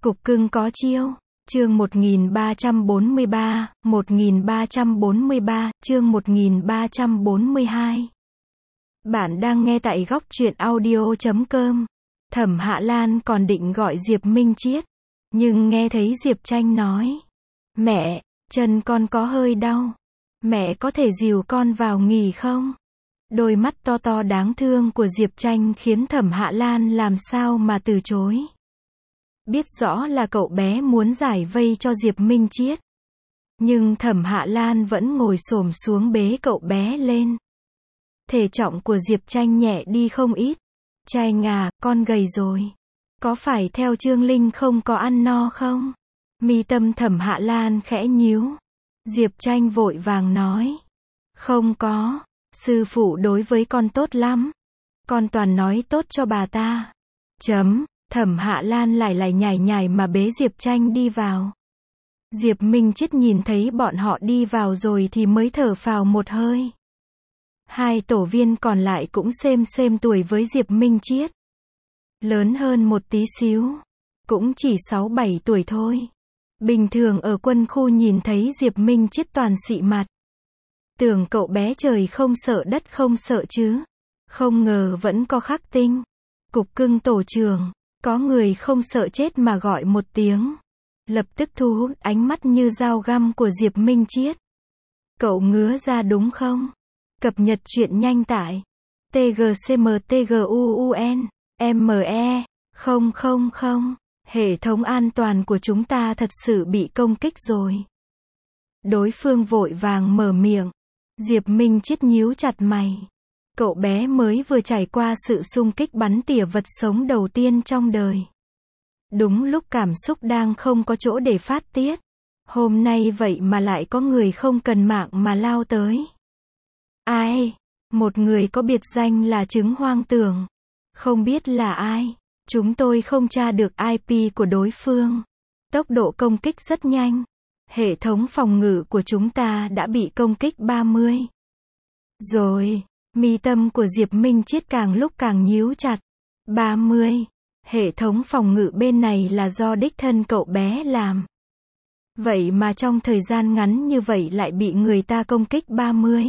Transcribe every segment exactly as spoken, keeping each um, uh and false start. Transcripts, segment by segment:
Cục cưng có chiêu. Chương một nghìn ba trăm bốn mươi ba, một nghìn ba trăm bốn mươi ba, chương một nghìn ba trăm bốn mươi hai. Bạn đang nghe tại góc truyện audio chấm com. Thẩm Hạ Lan còn định gọi Diệp Minh Chiết, nhưng nghe thấy Diệp Tranh nói: "Mẹ, chân con có hơi đau. Mẹ có thể dìu con vào nghỉ không?" Đôi mắt to to đáng thương của Diệp Tranh khiến Thẩm Hạ Lan làm sao mà từ chối. Biết rõ là cậu bé muốn giải vây cho Diệp Minh Chiết, nhưng Thẩm Hạ Lan vẫn ngồi xổm xuống bế cậu bé lên. Thể trọng của Diệp Tranh nhẹ đi không ít. "Tranh à, con gầy rồi. Có phải theo Trương Linh không có ăn no không?" Mi tâm Thẩm Hạ Lan khẽ nhíu. Diệp Tranh vội vàng nói: "Không có, sư phụ đối với con tốt lắm. Con toàn nói tốt cho bà ta." Chấm. Thẩm Hạ Lan lải lải nhải nhải mà bế Diệp Tranh đi vào. Diệp Minh Chiết nhìn thấy bọn họ đi vào rồi thì mới thở phào một hơi. Hai tổ viên còn lại cũng xem xem tuổi với Diệp Minh Chiết. Lớn hơn một tí xíu. Cũng chỉ sáu bảy tuổi thôi. Bình thường ở quân khu nhìn thấy Diệp Minh Chiết toàn xị mặt. Tưởng cậu bé trời không sợ đất không sợ chứ. Không ngờ vẫn có khắc tinh. Cục cưng tổ trưởng. Có người không sợ chết mà gọi một tiếng. Lập tức thu hút ánh mắt như dao găm của Diệp Minh Chiết. "Cậu ngứa ra đúng không?" Cập nhật truyện nhanh tại T G C M T G U U N M E không không không. Hệ thống an toàn của chúng ta thật sự bị công kích rồi. Đối phương vội vàng mở miệng. Diệp Minh Chiết nhíu chặt mày. Cậu bé mới vừa trải qua sự xung kích bắn tỉa vật sống đầu tiên trong đời. Đúng lúc cảm xúc đang không có chỗ để phát tiết. Hôm nay vậy mà lại có người không cần mạng mà lao tới. Ai? Một người có biệt danh là Trứng Hoang Tưởng. Không biết là ai. Chúng tôi không tra được I P của đối phương. Tốc độ công kích rất nhanh. Hệ thống phòng ngự của chúng ta đã bị công kích ba mươi. Rồi. Mi tâm của Diệp Minh Chiết càng lúc càng nhíu chặt. ba mươi. Hệ thống phòng ngự bên này là do đích thân cậu bé làm. Vậy mà trong thời gian ngắn như vậy lại bị người ta công kích ba mươi.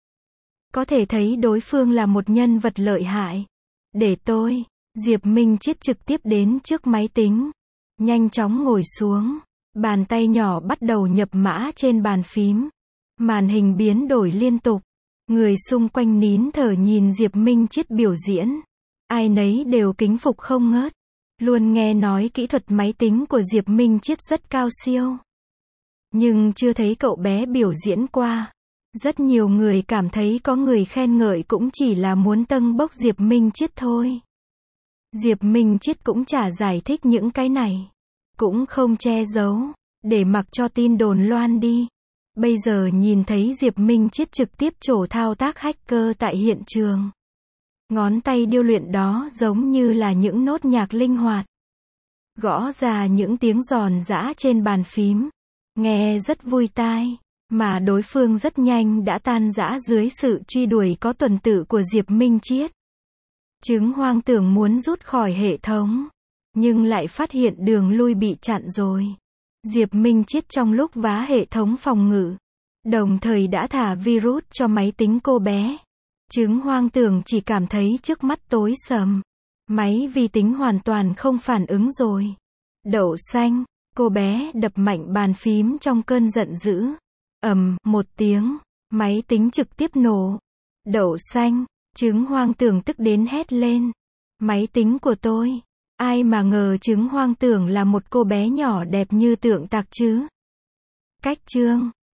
Có thể thấy đối phương là một nhân vật lợi hại. Để tôi. Diệp Minh Chiết trực tiếp đến trước máy tính. Nhanh chóng ngồi xuống. Bàn tay nhỏ bắt đầu nhập mã trên bàn phím. Màn hình biến đổi liên tục. Người xung quanh nín thở nhìn Diệp Minh Chiết biểu diễn. Ai nấy đều kính phục không ngớt. Luôn nghe nói kỹ thuật máy tính của Diệp Minh Chiết rất cao siêu. Nhưng chưa thấy cậu bé biểu diễn qua. Rất nhiều người cảm thấy có người khen ngợi cũng chỉ là muốn tâng bốc Diệp Minh Chiết thôi. Diệp Minh Chiết cũng chả giải thích những cái này. Cũng không che giấu. Để mặc cho tin đồn loan đi. Bây giờ nhìn thấy Diệp Minh Chiết trực tiếp trổ thao tác hacker tại hiện trường. Ngón tay điêu luyện đó giống như là những nốt nhạc linh hoạt. Gõ ra những tiếng giòn giã trên bàn phím. Nghe rất vui tai. Mà đối phương rất nhanh đã tan rã dưới sự truy đuổi có tuần tự của Diệp Minh Chiết. Trứng Hoang Tưởng muốn rút khỏi hệ thống. Nhưng lại phát hiện đường lui bị chặn rồi. Diệp Minh Chiết trong lúc vá hệ thống phòng ngự. Đồng thời đã thả virus cho máy tính cô bé. Trứng Hoang Tưởng chỉ cảm thấy trước mắt tối sầm. Máy vi tính hoàn toàn không phản ứng rồi. Đậu xanh. Cô bé đập mạnh bàn phím trong cơn giận dữ. Ầm, một tiếng. Máy tính trực tiếp nổ. Đậu xanh. Trứng Hoang Tưởng tức đến hét lên. Máy tính của tôi. Ai mà ngờ Trứng Hoang Tưởng là một cô bé nhỏ đẹp như Tượng Tạc chứ. Cách chương.